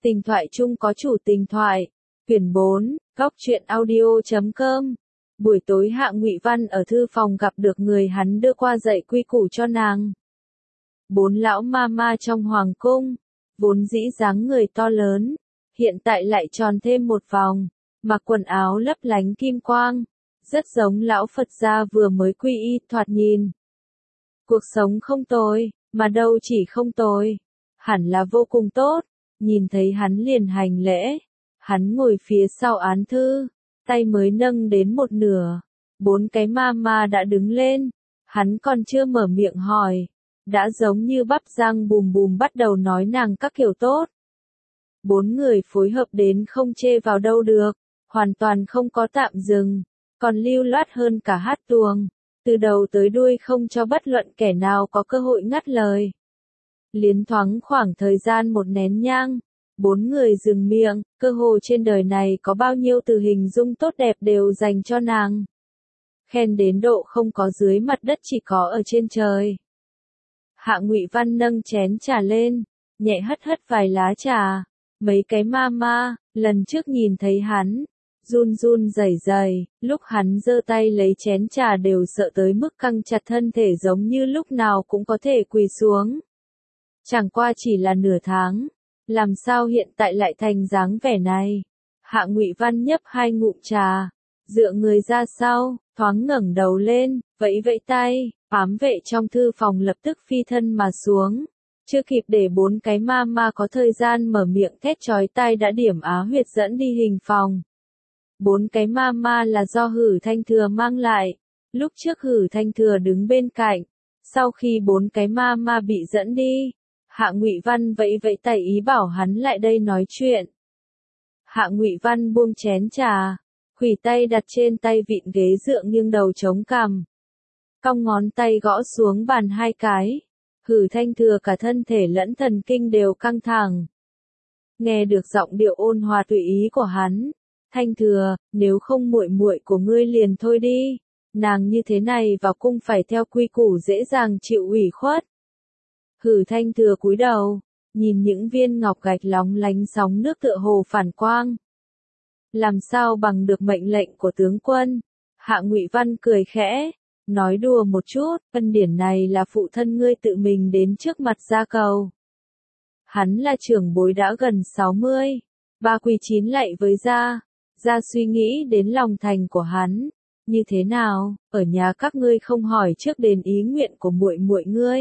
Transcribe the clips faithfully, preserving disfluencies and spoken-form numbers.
Tình thoại chung có chủ tình thoại. Quyển bốn, góc truyện audio chấm com. Buổi tối Hạ Ngụy Văn ở thư phòng gặp được người hắn đưa qua dạy quy củ cho nàng. Bốn lão ma ma trong hoàng cung, vốn dĩ dáng người to lớn, hiện tại lại tròn thêm một vòng, mặc quần áo lấp lánh kim quang, rất giống lão Phật gia vừa mới quy y, thoạt nhìn. Cuộc sống không tồi, mà đâu chỉ không tồi, hẳn là vô cùng tốt. Nhìn thấy hắn liền hành lễ, hắn ngồi phía sau án thư, tay mới nâng đến một nửa, bốn cái ma ma đã đứng lên, hắn còn chưa mở miệng hỏi, đã giống như bắp rang bùm bùm bắt đầu nói nàng các kiểu tốt. Bốn người phối hợp đến không chê vào đâu được, hoàn toàn không có tạm dừng, còn lưu loát hơn cả hát tuồng, từ đầu tới đuôi không cho bất luận kẻ nào có cơ hội ngắt lời. Liến thoáng khoảng thời gian một nén nhang, bốn người dừng miệng, cơ hồ trên đời này có bao nhiêu từ hình dung tốt đẹp đều dành cho nàng. Khen đến độ không có dưới mặt đất chỉ có ở trên trời. Hạ Ngụy Văn nâng chén trà lên, nhẹ hất hất vài lá trà, mấy cái ma ma, lần trước nhìn thấy hắn, run run rẩy rẩy, lúc hắn giơ tay lấy chén trà đều sợ tới mức căng chặt thân thể giống như lúc nào cũng có thể quỳ xuống. Chẳng qua chỉ là nửa tháng, làm sao hiện tại lại thành dáng vẻ này? Hạ Ngụy Văn nhấp hai ngụm trà, dựa người ra sau, thoáng ngẩng đầu lên, vẫy vẫy tay, ám vệ trong thư phòng lập tức phi thân mà xuống. Chưa kịp để bốn cái ma ma có thời gian mở miệng thét chói tai đã điểm Á Huyệt dẫn đi hình phòng. Bốn cái ma ma là do Hử Thanh Thừa mang lại, lúc trước Hử Thanh Thừa đứng bên cạnh, sau khi bốn cái ma ma bị dẫn đi, Hạ Ngụy Văn vẫy vẫy tay ý bảo hắn lại đây nói chuyện. Hạ Ngụy Văn buông chén trà, khuỷu tay đặt trên tay vịn ghế dựa nghiêng đầu chống cằm. Cong ngón tay gõ xuống bàn hai cái, Hử Thanh Thừa cả thân thể lẫn thần kinh đều căng thẳng. Nghe được giọng điệu ôn hòa tùy ý của hắn, Thanh Thừa, nếu không muội muội của ngươi liền thôi đi, nàng như thế này vào cung phải theo quy củ dễ dàng chịu ủy khuất. Hử Thanh Thừa cúi đầu, nhìn những viên ngọc gạch lóng lánh sóng nước tựa hồ phản quang. Làm sao bằng được mệnh lệnh của tướng quân? Hạ Ngụy Văn cười khẽ, nói đùa một chút, ân điển này là phụ thân ngươi tự mình đến trước mặt gia cầu. Hắn là trưởng bối đã gần sáu mươi, ba quỳ chín lạy với gia, gia suy nghĩ đến lòng thành của hắn, như thế nào, ở nhà các ngươi không hỏi trước đền ý nguyện của muội muội ngươi.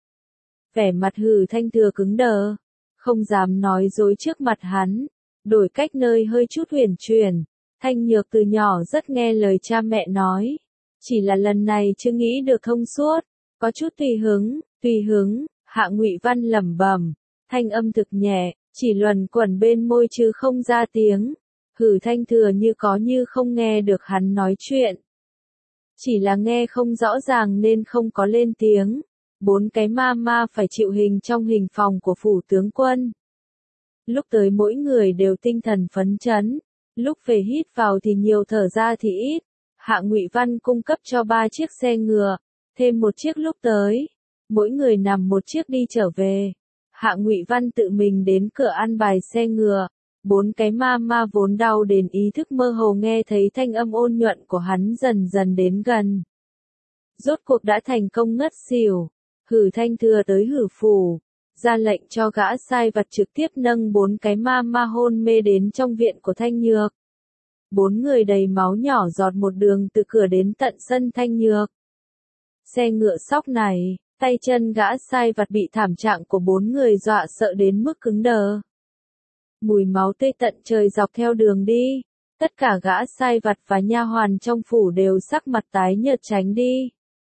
Vẻ mặt Hử Thanh Thừa cứng đờ, không dám nói dối trước mặt hắn, đổi cách nơi hơi chút huyền chuyển, Thanh Nhược từ nhỏ rất nghe lời cha mẹ nói, chỉ là lần này chưa nghĩ được thông suốt, có chút tùy hứng, tùy hứng, Hạ Ngụy Văn lẩm bẩm, thanh âm thực nhẹ, chỉ luẩn quẩn bên môi chứ không ra tiếng. Hử Thanh Thừa như có như không nghe được hắn nói chuyện, chỉ là nghe không rõ ràng nên không có lên tiếng. Bốn cái ma ma phải chịu hình trong hình phòng của phủ tướng quân. Lúc tới mỗi người đều tinh thần phấn chấn, lúc về hít vào thì nhiều thở ra thì ít. Hạ Ngụy Văn cung cấp cho ba chiếc xe ngựa, thêm một chiếc lúc tới, mỗi người nằm một chiếc đi trở về. Hạ Ngụy Văn tự mình đến cửa ăn bài xe ngựa, bốn cái ma ma vốn đau đến ý thức mơ hồ nghe thấy thanh âm ôn nhuận của hắn dần dần đến gần. Rốt cuộc đã thành công ngất xỉu. Hử Thanh Thừa tới Hử phủ, ra lệnh cho gã sai vặt trực tiếp nâng bốn cái ma ma hôn mê đến trong viện của Thanh Nhược. Bốn người đầy máu nhỏ giọt một đường từ cửa đến tận sân Thanh Nhược. Xe ngựa sóc này, tay chân gã sai vặt bị thảm trạng của bốn người dọa sợ đến mức cứng đờ. Mùi máu tươi tận trời dọc theo đường đi, tất cả gã sai vặt và nha hoàn trong phủ đều sắc mặt tái nhợt tránh đi.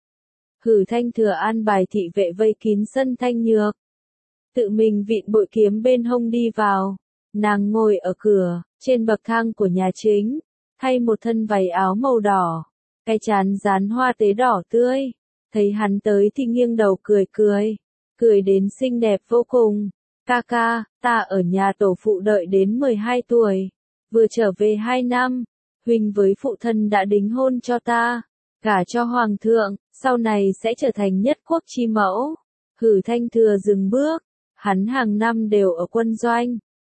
Hử Thanh Thừa an bài thị vệ vây kín sân Thanh Nhược. Tự mình vịn bội kiếm bên hông đi vào. Nàng ngồi ở cửa, trên bậc thang của nhà chính, thay một thân váy áo màu đỏ, cái trán dán hoa tế đỏ tươi. Thấy hắn tới thì nghiêng đầu cười cười, cười đến xinh đẹp vô cùng. Ca ca, ta ở nhà tổ phụ đợi đến mười hai tuổi, vừa trở về hai năm, huynh với phụ thân đã đính hôn cho ta, gả cho hoàng thượng, sau này sẽ trở thành nhất quốc chi mẫu. Hử Thanh Thừa dừng bước, hắn hàng năm đều ở quân doanh,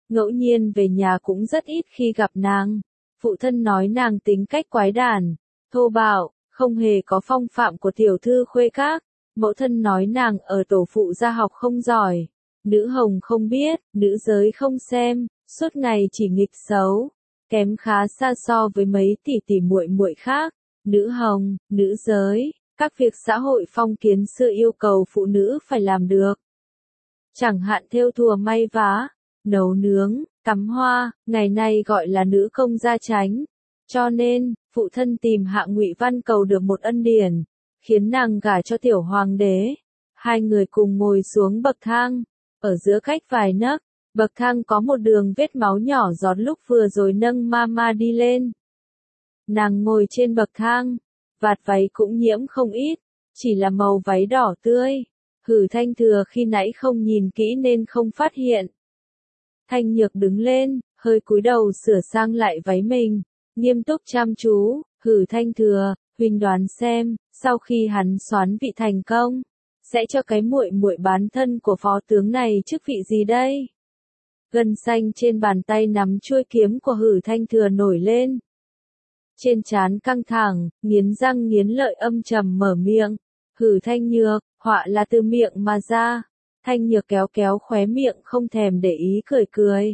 ngẫu nhiên về nhà cũng rất ít khi gặp nàng. Phụ thân nói nàng tính cách quái đản, thô bạo, không hề có phong phạm của tiểu thư khuê các. Mẫu thân nói nàng ở tổ phụ gia học không giỏi, nữ hồng không biết, nữ giới không xem, suốt ngày chỉ nghịch xấu, kém khá xa so với mấy tỷ tỷ muội muội khác. Nữ hồng, nữ giới, các việc xã hội phong kiến xưa yêu cầu phụ nữ phải làm được. Chẳng hạn thêu thùa may vá, nấu nướng, cắm hoa, ngày nay gọi là nữ công gia chánh. Cho nên, phụ thân tìm Hạ Ngụy Văn cầu được một ân điển, khiến nàng gả cho tiểu hoàng đế. Hai người cùng ngồi xuống bậc thang, ở giữa cách vài nấc, bậc thang có một đường vết máu nhỏ giọt lúc vừa rồi nâng Mama đi lên. Nàng ngồi trên bậc thang, vạt váy cũng nhiễm không ít, chỉ là màu váy đỏ tươi. Hử Thanh Thừa khi nãy không nhìn kỹ nên không phát hiện. Thanh Nhược đứng lên, hơi cúi đầu sửa sang lại váy mình, nghiêm túc chăm chú. Hử Thanh Thừa, huynh đoán xem, sau khi hắn soán vị thành công, sẽ cho cái muội muội bán thân của phó tướng này chức vị gì đây? Gân xanh trên bàn tay nắm chuôi kiếm của Hử Thanh Thừa nổi lên. Trên trán căng thẳng, nghiến răng nghiến lợi âm trầm mở miệng. Hử Thanh Nhược, họa là từ miệng mà ra. Thanh Nhược kéo kéo khóe miệng không thèm để ý cười cười.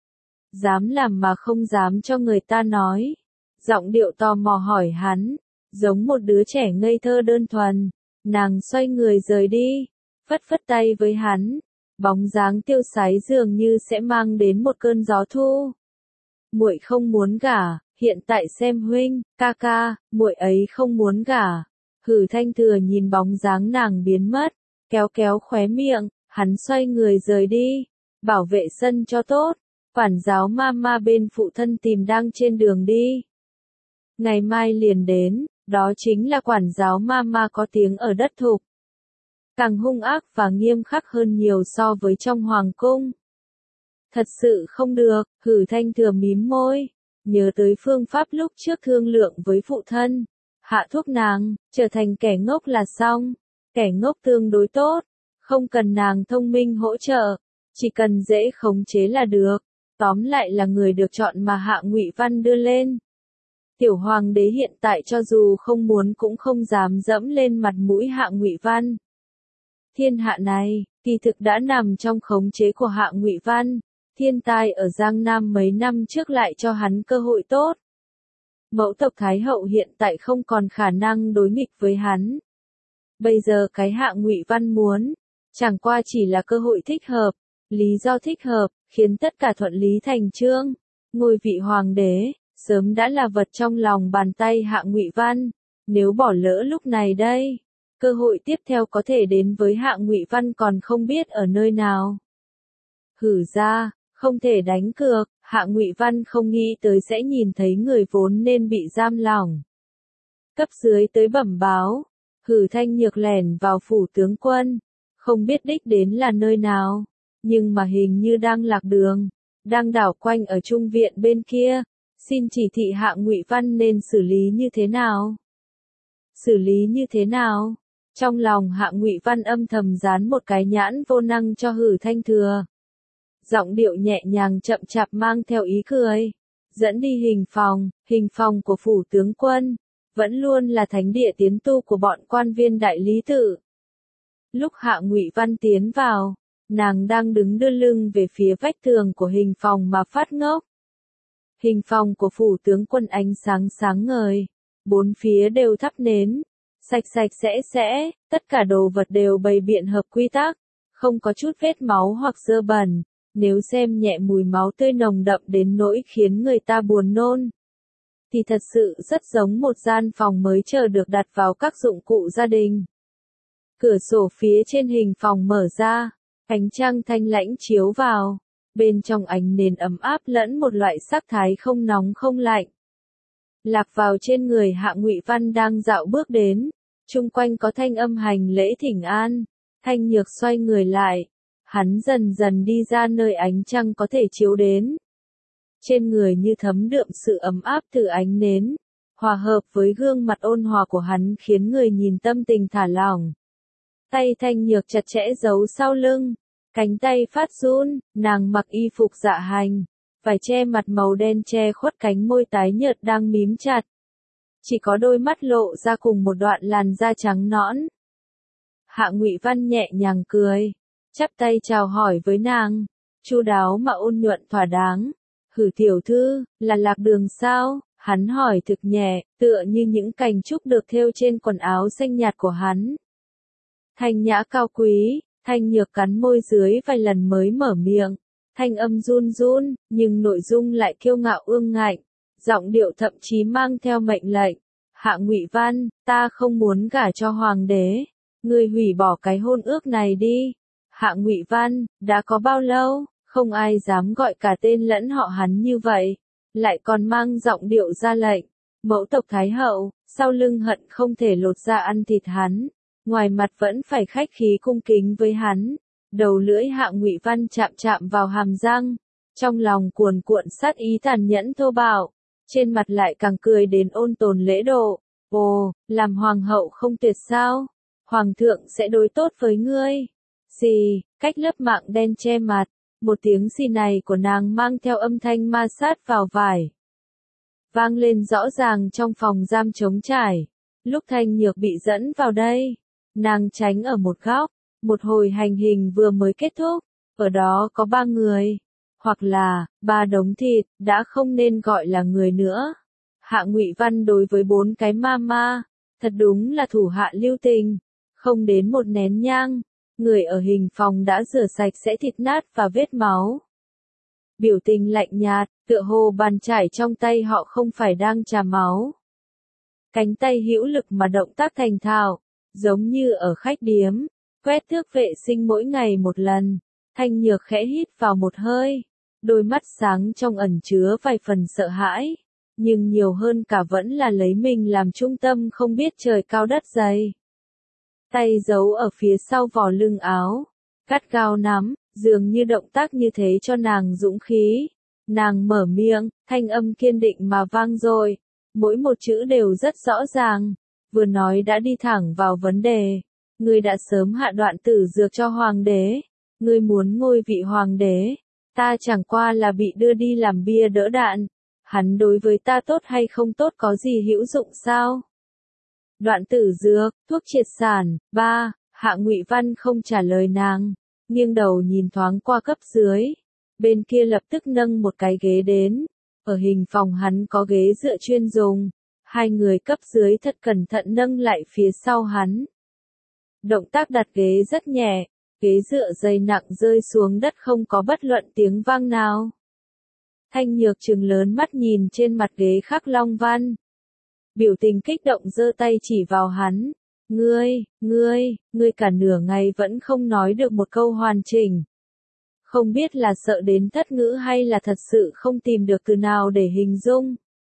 Dám làm mà không dám cho người ta nói. Giọng điệu tò mò hỏi hắn, giống một đứa trẻ ngây thơ đơn thuần. Nàng xoay người rời đi, phất phất tay với hắn. Bóng dáng tiêu sái dường như sẽ mang đến một cơn gió thu. Muội không muốn gả, hiện tại xem huynh, ca ca, muội ấy không muốn gả. Hử Thanh Thừa nhìn bóng dáng nàng biến mất, kéo kéo khóe miệng, hắn xoay người rời đi, bảo vệ sân cho tốt. Quản giáo Mama bên phụ thân tìm đang trên đường đi. Ngày mai liền đến, đó chính là quản giáo Mama có tiếng ở đất Thục. Càng hung ác và nghiêm khắc hơn nhiều so với trong hoàng cung. Thật sự không được, Hử Thanh Thừa mím môi, nhớ tới phương pháp lúc trước thương lượng với phụ thân. Hạ thuốc nàng, trở thành kẻ ngốc là xong. Kẻ ngốc tương đối tốt, không cần nàng thông minh hỗ trợ, chỉ cần dễ khống chế là được. Tóm lại là người được chọn mà Hạ Ngụy Văn đưa lên. Tiểu hoàng đế hiện tại cho dù không muốn cũng không dám dẫm lên mặt mũi Hạ Ngụy Văn. Thiên hạ này, kỳ thực đã nằm trong khống chế của Hạ Ngụy Văn. Thiên tai ở Giang Nam mấy năm trước lại cho hắn cơ hội tốt. Mẫu tộc Thái Hậu hiện tại không còn khả năng đối nghịch với hắn. Bây giờ cái Hạ Ngụy Văn muốn, chẳng qua chỉ là cơ hội thích hợp, lý do thích hợp, khiến tất cả thuận lý thành chương. Ngôi vị hoàng đế, sớm đã là vật trong lòng bàn tay Hạ Ngụy Văn. Nếu bỏ lỡ lúc này đây, cơ hội tiếp theo có thể đến với Hạ Ngụy Văn còn không biết ở nơi nào. Hử ra, không thể đánh cược, Hạ Ngụy Văn không nghĩ tới sẽ nhìn thấy người vốn nên bị giam lỏng. Cấp dưới tới bẩm báo, Hử Thanh Nhược lẻn vào phủ tướng quân, không biết đích đến là nơi nào, nhưng mà hình như đang lạc đường, đang đảo quanh ở trung viện bên kia. Xin chỉ thị Hạ Ngụy Văn nên xử lý như thế nào? Xử lý như thế nào? Trong lòng Hạ Ngụy Văn âm thầm dán một cái nhãn vô năng cho Hử Thanh Thừa. Giọng điệu nhẹ nhàng chậm chạp mang theo ý cười. Dẫn đi hình phòng, hình phòng của phủ tướng quân, vẫn luôn là thánh địa tiến tu của bọn quan viên đại lý tự. Lúc Hạ Ngụy Văn tiến vào, nàng đang đứng đưa lưng về phía vách tường của hình phòng mà phát ngốc. Hình phòng của phủ tướng quân ánh sáng sáng ngời, bốn phía đều thắp nến, sạch sạch sẽ sẽ, tất cả đồ vật đều bày biện hợp quy tắc, không có chút vết máu hoặc dơ bẩn, nếu xem nhẹ mùi máu tươi nồng đậm đến nỗi khiến người ta buồn nôn, thì thật sự rất giống một gian phòng mới chờ được đặt vào các dụng cụ gia đình. Cửa sổ phía trên hình phòng mở ra, ánh trăng thanh lãnh chiếu vào. Bên trong ánh nến ấm áp lẫn một loại sắc thái không nóng không lạnh. Lạc vào trên người Hạ Ngụy Văn đang dạo bước đến, chung quanh có thanh âm hành lễ thỉnh an. Thanh Nhược xoay người lại, hắn dần dần đi ra nơi ánh trăng có thể chiếu đến. Trên người như thấm đượm sự ấm áp từ ánh nến, hòa hợp với gương mặt ôn hòa của hắn khiến người nhìn tâm tình thả lỏng. Tay Thanh Nhược chặt chẽ giấu sau lưng. Cánh tay phát run, nàng mặc y phục dạ hành, vải che mặt màu đen che khuất cánh môi tái nhợt đang mím chặt. Chỉ có đôi mắt lộ ra cùng một đoạn làn da trắng nõn. Hạ Ngụy Văn nhẹ nhàng cười, chắp tay chào hỏi với nàng, chu đáo mà ôn nhuận thỏa đáng. Hử tiểu thư, là Lạc Đường sao? Hắn hỏi thực nhẹ, tựa như những cành trúc được thêu trên quần áo xanh nhạt của hắn. Thanh nhã cao quý, Thanh Nhược cắn môi dưới vài lần mới mở miệng, thanh âm run run, nhưng nội dung lại kiêu ngạo ương ngạnh, giọng điệu thậm chí mang theo mệnh lệnh. Hạ Ngụy Văn, ta không muốn gả cho hoàng đế, ngươi hủy bỏ cái hôn ước này đi. Hạ Ngụy Văn, đã có bao lâu, không ai dám gọi cả tên lẫn họ hắn như vậy, lại còn mang giọng điệu ra lệnh. Mẫu tộc Thái Hậu, sau lưng hận không thể lột ra ăn thịt hắn, ngoài mặt vẫn phải khách khí cung kính với hắn. Đầu lưỡi Hạ Ngụy Văn chạm chạm vào hàm răng, trong lòng cuồn cuộn sát ý tàn nhẫn thô bạo, trên mặt lại càng cười đến ôn tồn lễ độ. Ồ, làm hoàng hậu không tuyệt sao? Hoàng thượng sẽ đối tốt với ngươi. Xì, cách lớp mạng đen che mặt, một tiếng xì này của nàng mang theo âm thanh ma sát vào vải. Vang lên rõ ràng trong phòng giam trống trải. Lúc Thanh Nhược bị dẫn vào đây, nàng tránh ở một góc, một hồi hành hình vừa mới kết thúc, ở đó có ba người, hoặc là, ba đống thịt, đã không nên gọi là người nữa. Hạ Ngụy Văn đối với bốn cái ma ma, thật đúng là thủ hạ lưu tình, không đến một nén nhang, người ở hình phòng đã rửa sạch sẽ thịt nát và vết máu. Biểu tình lạnh nhạt, tựa hồ bàn chải trong tay họ không phải đang trà máu. Cánh tay hữu lực mà động tác thành thạo, giống như ở khách điếm, quét thước vệ sinh mỗi ngày một lần. Thanh Nhược khẽ hít vào một hơi, đôi mắt sáng trong ẩn chứa vài phần sợ hãi, nhưng nhiều hơn cả vẫn là lấy mình làm trung tâm không biết trời cao đất dày. Tay giấu ở phía sau vỏ lưng áo, gắt gao nắm, dường như động tác như thế cho nàng dũng khí. Nàng mở miệng, thanh âm kiên định mà vang dội, mỗi một chữ đều rất rõ ràng, vừa nói đã đi thẳng vào vấn đề. Ngươi đã sớm hạ đoạn tử dược cho hoàng đế, ngươi muốn ngôi vị hoàng đế, ta chẳng qua là bị đưa đi làm bia đỡ đạn, hắn đối với ta tốt hay không tốt có gì hữu dụng sao? Đoạn tử dược, thuốc triệt sản, ba, Hạ Ngụy Văn không trả lời nàng, nghiêng đầu nhìn thoáng qua cấp dưới, bên kia lập tức nâng một cái ghế đến, ở hình phòng hắn có ghế dựa chuyên dùng, hai người cấp dưới thật cẩn thận nâng lại phía sau hắn. Động tác đặt ghế rất nhẹ, ghế dựa dày nặng rơi xuống đất không có bất luận tiếng vang nào. Thanh Nhược trừng lớn mắt nhìn trên mặt ghế khắc long văn. Biểu tình kích động giơ tay chỉ vào hắn. Ngươi, ngươi, ngươi cả nửa ngày vẫn không nói được một câu hoàn chỉnh. Không biết là sợ đến thất ngữ hay là thật sự không tìm được từ nào để hình dung.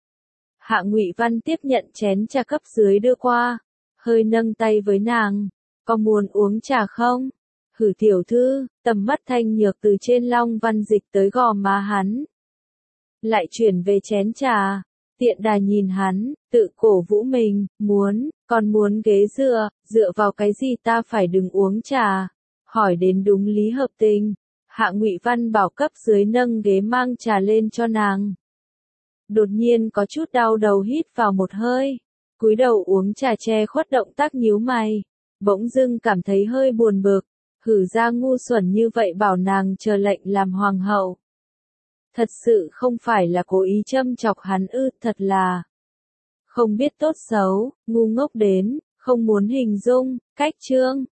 Hạ Ngụy Văn tiếp nhận chén trà cấp dưới đưa qua, hơi nâng tay với nàng. Có muốn uống trà không? Hử tiểu thư, tầm mắt Thanh Nhược từ trên long văn dịch tới gò má hắn. Lại chuyển về chén trà, tiện đà nhìn hắn, tự cổ vũ mình, muốn, còn muốn ghế dựa, dựa vào cái gì ta phải đừng uống trà. Hỏi đến đúng lý hợp tình, Hạ Ngụy Văn bảo cấp dưới nâng ghế mang trà lên cho nàng. Đột nhiên có chút đau đầu hít vào một hơi, cúi đầu uống trà che khuất động tác nhíu mày. Bỗng dưng cảm thấy hơi buồn bực, hử ra ngu xuẩn như vậy bảo nàng chờ lệnh làm hoàng hậu. Thật sự không phải là cố ý châm chọc hắn ư, thật là không biết tốt xấu, ngu ngốc đến, không muốn hình dung. Cách chương